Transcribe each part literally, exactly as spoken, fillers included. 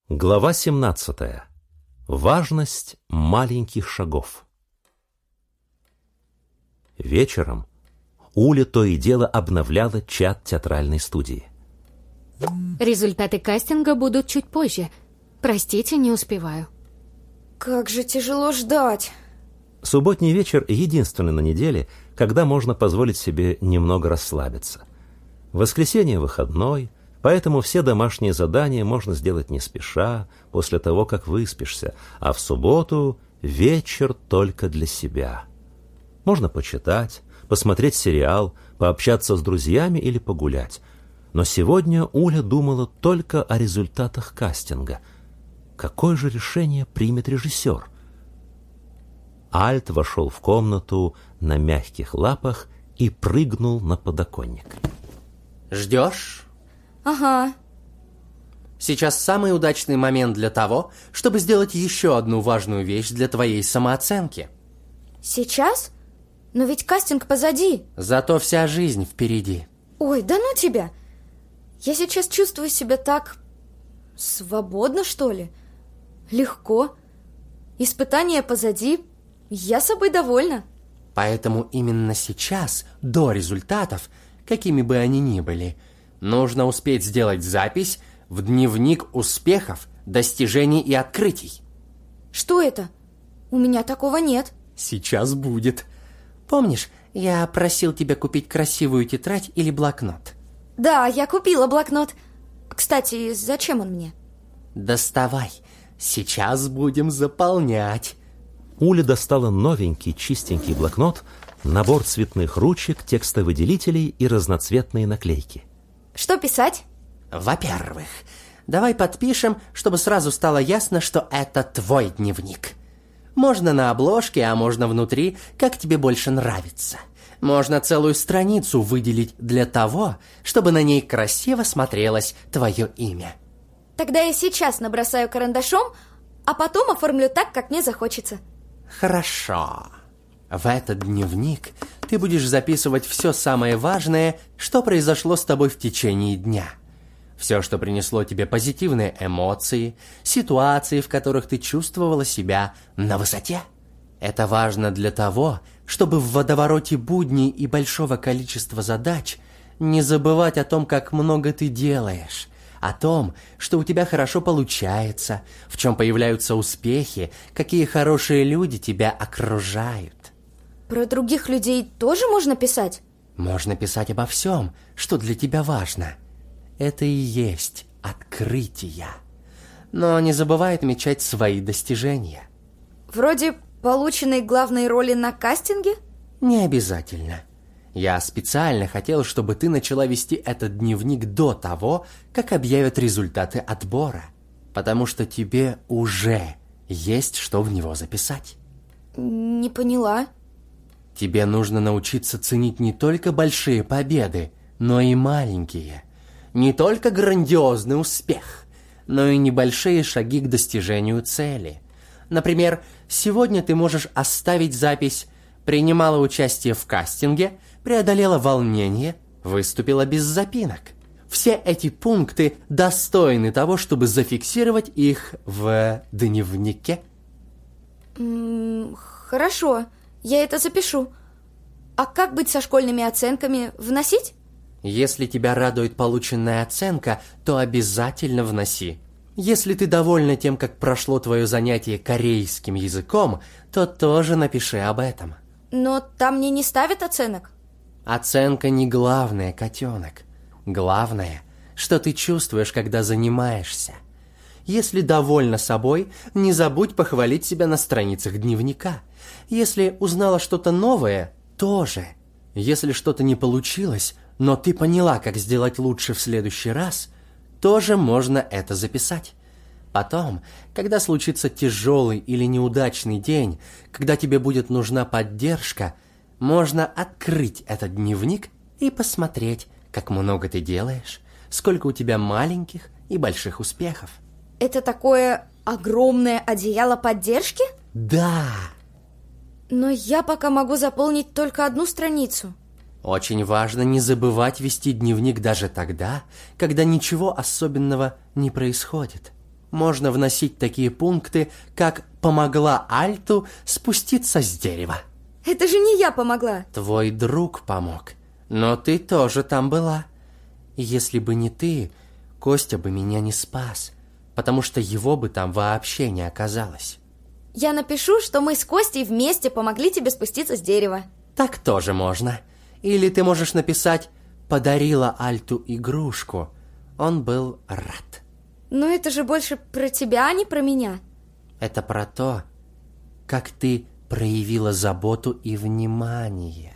Глава семнадцатая. Важность маленьких шагов. Вечером Уля то и дело обновляла чат театральной студии. Результаты кастинга будут чуть позже. Простите, не успеваю. Как же тяжело ждать. Субботний вечер единственный на неделе, когда можно позволить себе немного расслабиться. Воскресенье выходной, поэтому все домашние задания можно сделать не спеша, после того, как выспишься, а в субботу вечер только для себя. Можно почитать, посмотреть сериал, пообщаться с друзьями или погулять. Но сегодня Уля думала только о результатах кастинга. Какое же решение примет режиссер? Альт вошел в комнату на мягких лапах и прыгнул на подоконник. Ждешь? Ага. Сейчас самый удачный момент для того, чтобы сделать еще одну важную вещь для твоей самооценки. Сейчас? Но ведь кастинг позади. Зато вся жизнь впереди. Ой, да ну тебя. Я сейчас чувствую себя так... свободно, что ли? Легко. Испытания позади. Я собой довольна. Поэтому именно сейчас, до результатов, какими бы они ни были, нужно успеть сделать запись в дневник успехов, достижений и открытий. Что это? У меня такого нет. Сейчас будет. Помнишь, я просил тебя купить красивую тетрадь или блокнот? Да, я купила блокнот. Кстати, зачем он мне? Доставай. Сейчас будем заполнять. Уля достала новенький чистенький блокнот, набор цветных ручек, текстовыделителей и разноцветные наклейки. Что писать? Во-первых, давай подпишем, чтобы сразу стало ясно, что это твой дневник. Можно на обложке, а можно внутри, как тебе больше нравится. Можно целую страницу выделить для того, чтобы на ней красиво смотрелось твое имя. Тогда я сейчас набросаю карандашом, а потом оформлю так, как мне захочется. Хорошо. В этот дневник ты будешь записывать все самое важное, что произошло с тобой в течение дня. Все, что принесло тебе позитивные эмоции, ситуации, в которых ты чувствовала себя на высоте. Это важно для того, чтобы в водовороте будней и большого количества задач не забывать о том, как много ты делаешь, о том, что у тебя хорошо получается, в чем появляются успехи, какие хорошие люди тебя окружают. Про других людей тоже можно писать? Можно писать обо всем, что для тебя важно. Это и есть открытия. Но не забывай отмечать свои достижения. Вроде полученной главной роли на кастинге? Не обязательно. Я специально хотел, чтобы ты начала вести этот дневник до того, как объявят результаты отбора. Потому что тебе уже есть что в него записать. Не поняла. Тебе нужно научиться ценить не только большие победы, но и маленькие. Не только грандиозный успех, но и небольшие шаги к достижению цели. Например, сегодня ты можешь оставить запись «Принимала участие в кастинге», преодолела волнение, выступила без запинок. Все эти пункты достойны того, чтобы зафиксировать их в дневнике. М-м, хорошо, я это запишу. А как быть со школьными оценками? Вносить? Если тебя радует полученная оценка, то обязательно вноси. Если ты довольна тем, как прошло твое занятие корейским языком, то тоже напиши об этом. Но там мне не ставят оценок. Оценка не главное, котенок. Главное, что ты чувствуешь, когда занимаешься. Если довольна собой, не забудь похвалить себя на страницах дневника. Если узнала что-то новое, тоже. Если что-то не получилось, но ты поняла, как сделать лучше в следующий раз, тоже можно это записать. Потом, когда случится тяжелый или неудачный день, когда тебе будет нужна поддержка, можно открыть этот дневник и посмотреть, как много ты делаешь, сколько у тебя маленьких и больших успехов. Это такое огромное одеяло поддержки? Да! Но я пока могу заполнить только одну страницу. Очень важно не забывать вести дневник даже тогда, когда ничего особенного не происходит. можно вносить такие пункты, как «помогла Альту спуститься с дерева». Это же не я помогла. Твой друг помог, но ты тоже там была. И если бы не ты, Костя бы меня не спас, потому что его бы там вообще не оказалось. Я напишу, что мы с Костей вместе помогли тебе спуститься с дерева. Так тоже можно. Или ты можешь написать «подарила Альту игрушку». Он был рад. Но это же больше про тебя, а не про меня. Это про то, как ты проявила заботу и внимание.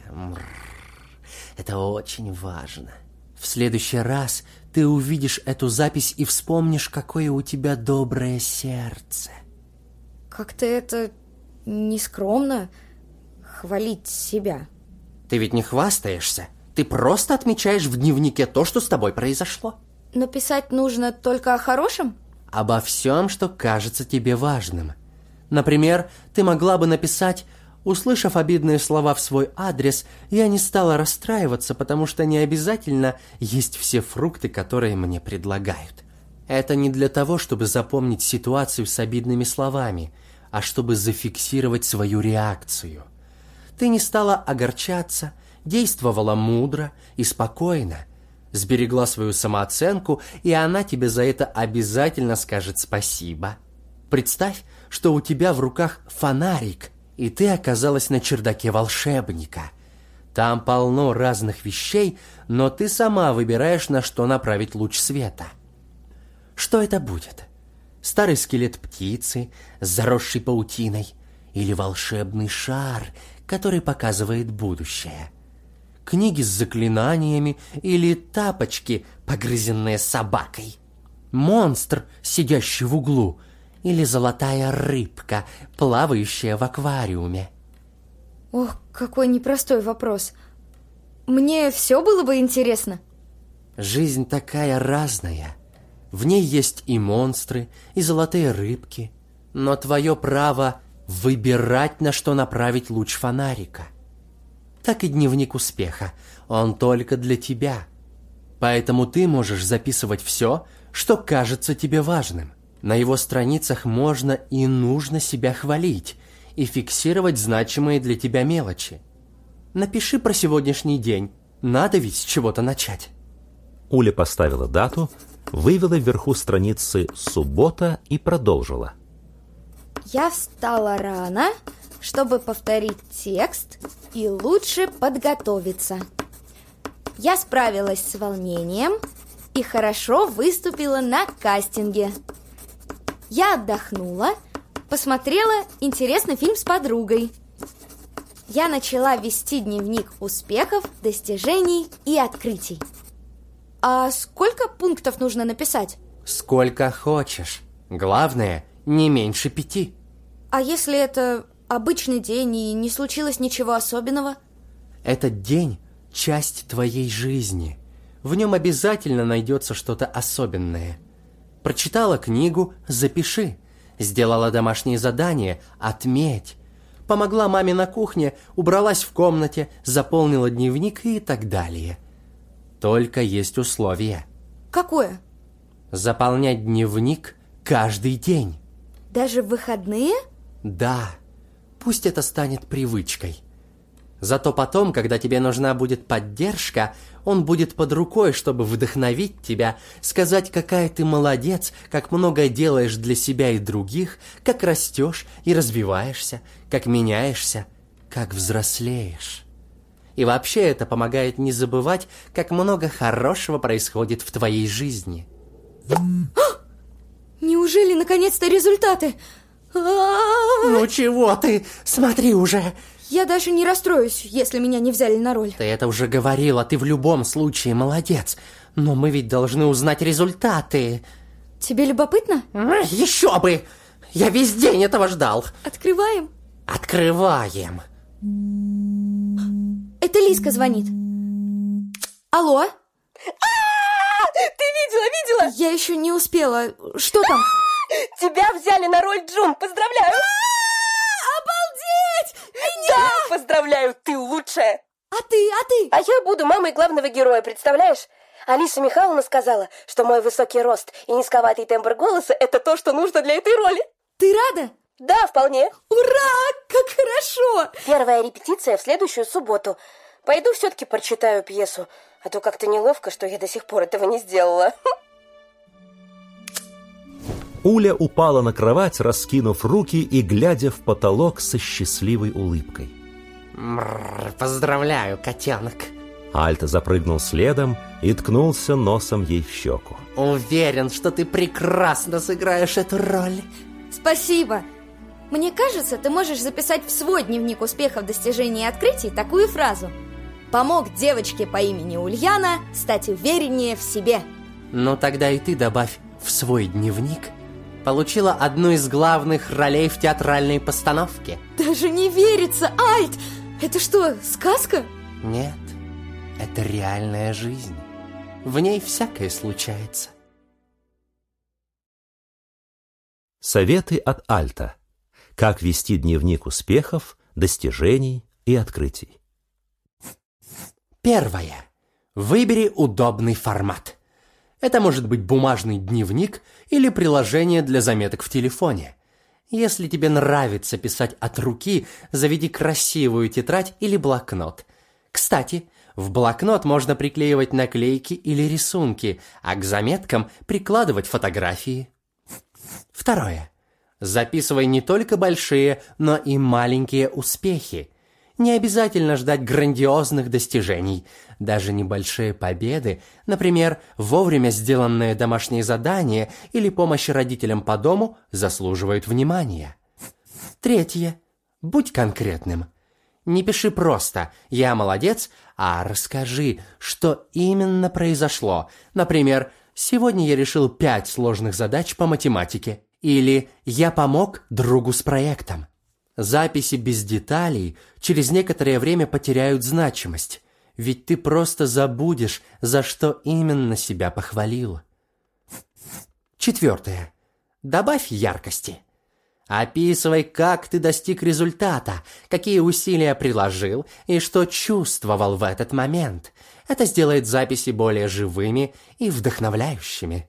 Это очень важно. В следующий раз ты увидишь эту запись и вспомнишь, какое у тебя доброе сердце. Как-то это нескромно хвалить себя. Ты ведь не хвастаешься. Ты просто отмечаешь в дневнике то, что с тобой произошло. Но писать нужно только о хорошем? Обо всем, что кажется тебе важным. Например, ты могла бы написать: услышав обидные слова в свой адрес, я не стала расстраиваться, потому что не обязательно есть все фрукты, которые мне предлагают. Это не для того, чтобы запомнить ситуацию с обидными словами, а чтобы зафиксировать свою реакцию. Ты не стала огорчаться, действовала мудро и спокойно, сберегла свою самооценку, и она тебе за это обязательно скажет спасибо. Представь, что у тебя в руках фонарик, и ты оказалась на чердаке волшебника. Там полно разных вещей, но ты сама выбираешь, на что направить луч света. Что это будет? Старый скелет птицы с заросшей паутиной или волшебный шар, который показывает будущее? Книги с заклинаниями или тапочки, погрызенные собакой? Монстр, сидящий в углу, или золотая рыбка, плавающая в аквариуме? Ох, какой непростой вопрос. Мне все было бы интересно. Жизнь такая разная. В ней есть и монстры, и золотые рыбки. Но твое право выбирать, на что направить луч фонарика. Так и дневник успеха. Он только для тебя. Поэтому ты можешь записывать все, что кажется тебе важным. На его страницах можно и нужно себя хвалить и фиксировать значимые для тебя мелочи. Напиши про сегодняшний день. Надо ведь с чего-то начать. Уля поставила дату, вывела вверху страницы «Суббота» и продолжила. Я встала рано, чтобы повторить текст и лучше подготовиться. Я справилась с волнением и хорошо выступила на кастинге. Я отдохнула, посмотрела интересный фильм с подругой. Я начала вести дневник успехов, достижений и открытий. А сколько пунктов нужно написать? Сколько хочешь. Главное, не меньше пяти. А если это обычный день и не случилось ничего особенного? Этот день – часть твоей жизни. В нем обязательно найдется что-то особенное. Прочитала книгу – запиши. Сделала домашнее задание – отметь. Помогла маме на кухне, убралась в комнате, заполнила дневник и так далее. Только есть условие. Какое? Заполнять дневник каждый день. Даже в выходные? Да. Пусть это станет привычкой. Зато потом, когда тебе нужна будет поддержка, он будет под рукой, чтобы вдохновить тебя, сказать, какая ты молодец, как много делаешь для себя и других, как растешь и развиваешься, как меняешься, как взрослеешь. И вообще это помогает не забывать, как много хорошего происходит в твоей жизни. Неужели наконец-то результаты? Ну чего ты? Смотри уже! Я даже не расстроюсь, если меня не взяли на роль. Ты это уже говорила, ты в любом случае молодец. Но мы ведь должны узнать результаты. Тебе любопытно? Еще бы! Я весь день этого ждал. Открываем? Открываем. Это Лизка звонит. Алло? А-а-а! Ты видела, видела? Я еще не успела. Что там? Тебя взяли на роль Джун, поздравляю! Обалдеть! Да, поздравляю, ты лучшая! А ты, а ты? А я буду мамой главного героя, представляешь? Алиса Михайловна сказала, что мой высокий рост и низковатый тембр голоса – это то, что нужно для этой роли. Ты рада? Да, вполне. Ура! Как хорошо! Первая репетиция в следующую субботу. Пойду все-таки прочитаю пьесу, а то как-то неловко, что я до сих пор этого не сделала. Уля упала на кровать, раскинув руки и глядя в потолок со счастливой улыбкой. Мррр, поздравляю, котенок. Альта запрыгнул следом и ткнулся носом ей в щеку. Уверен, что ты прекрасно сыграешь эту роль. Спасибо. Мне кажется, ты можешь записать в свой дневник успехов, достижений и открытий такую фразу: «Помог девочке по имени Ульяна стать увереннее в себе». Ну тогда и ты добавь в свой дневник: получила одну из главных ролей в театральной постановке. Даже не верится, Альт! Это что, сказка? Нет, это реальная жизнь. В ней всякое случается. Советы от Альта. Как вести дневник успехов, достижений и открытий. Первое. Выбери удобный формат. Это может быть бумажный дневник или приложение для заметок в телефоне. Если тебе нравится писать от руки, заведи красивую тетрадь или блокнот. Кстати, в блокнот можно приклеивать наклейки или рисунки, а к заметкам прикладывать фотографии. Второе. Записывай не только большие, но и маленькие успехи. Не обязательно ждать грандиозных достижений. Даже небольшие победы, например, вовремя сделанное домашнее задание или помощь родителям по дому, заслуживают внимания. Третье. Будь конкретным. Не пиши просто «я молодец», а расскажи, что именно произошло. Например, «сегодня я решил пять сложных задач по математике» или «я помог другу с проектом». Записи без деталей через некоторое время потеряют значимость, ведь ты просто забудешь, за что именно себя похвалил. Четвертое. Добавь яркости. Описывай, как ты достиг результата, какие усилия приложил и что чувствовал в этот момент. Это сделает записи более живыми и вдохновляющими.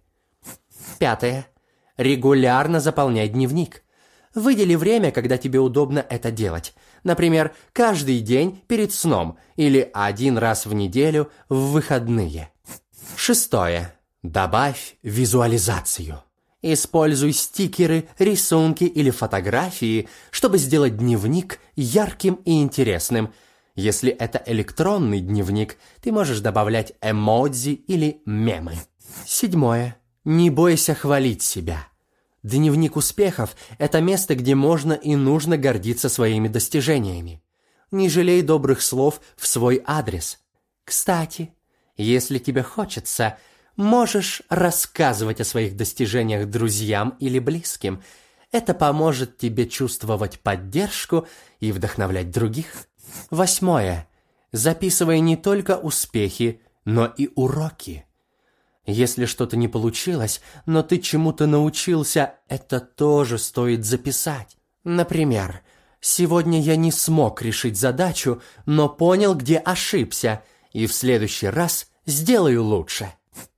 Пятое. Регулярно заполняй дневник. Выдели время, когда тебе удобно это делать. Например, каждый день перед сном или один раз в неделю в выходные. Шестое. Добавь визуализацию. Используй стикеры, рисунки или фотографии, чтобы сделать дневник ярким и интересным. Если это электронный дневник, ты можешь добавлять эмодзи или мемы. Седьмое. Не бойся хвалить себя. Дневник успехов – это место, где можно и нужно гордиться своими достижениями. Не жалей добрых слов в свой адрес. Кстати, если тебе хочется, можешь рассказывать о своих достижениях друзьям или близким. Это поможет тебе чувствовать поддержку и вдохновлять других. Восьмое. Записывай не только успехи, но и уроки. Если что-то не получилось, но ты чему-то научился, это тоже стоит записать. Например, сегодня я не смог решить задачу, но понял, где ошибся, и в следующий раз сделаю лучше.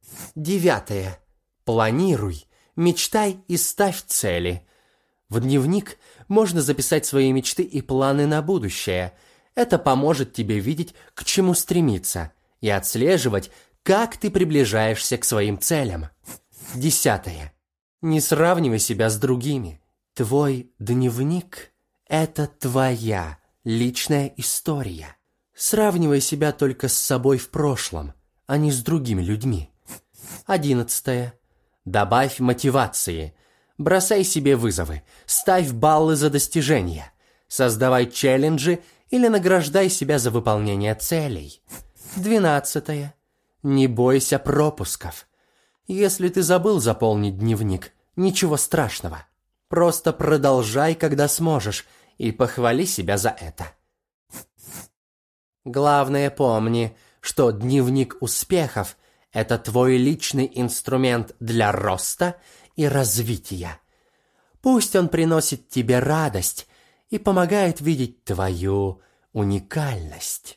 Девятое. Планируй, мечтай и ставь цели. В дневник можно записать свои мечты и планы на будущее. Это поможет тебе видеть, к чему стремиться, и отслеживать, как ты приближаешься к своим целям. Десятое. Не сравнивай себя с другими. Твой дневник – это твоя личная история. Сравнивай себя только с собой в прошлом, а не с другими людьми. Одиннадцатое. Добавь мотивации. Бросай себе вызовы, ставь баллы за достижения, создавай челленджи или награждай себя за выполнение целей. Двенадцатое. Не бойся пропусков. Если ты забыл заполнить дневник, ничего страшного. Просто продолжай, когда сможешь, и похвали себя за это. Главное, помни, что дневник успехов – это твой личный инструмент для роста и развития. Пусть он приносит тебе радость и помогает видеть твою уникальность.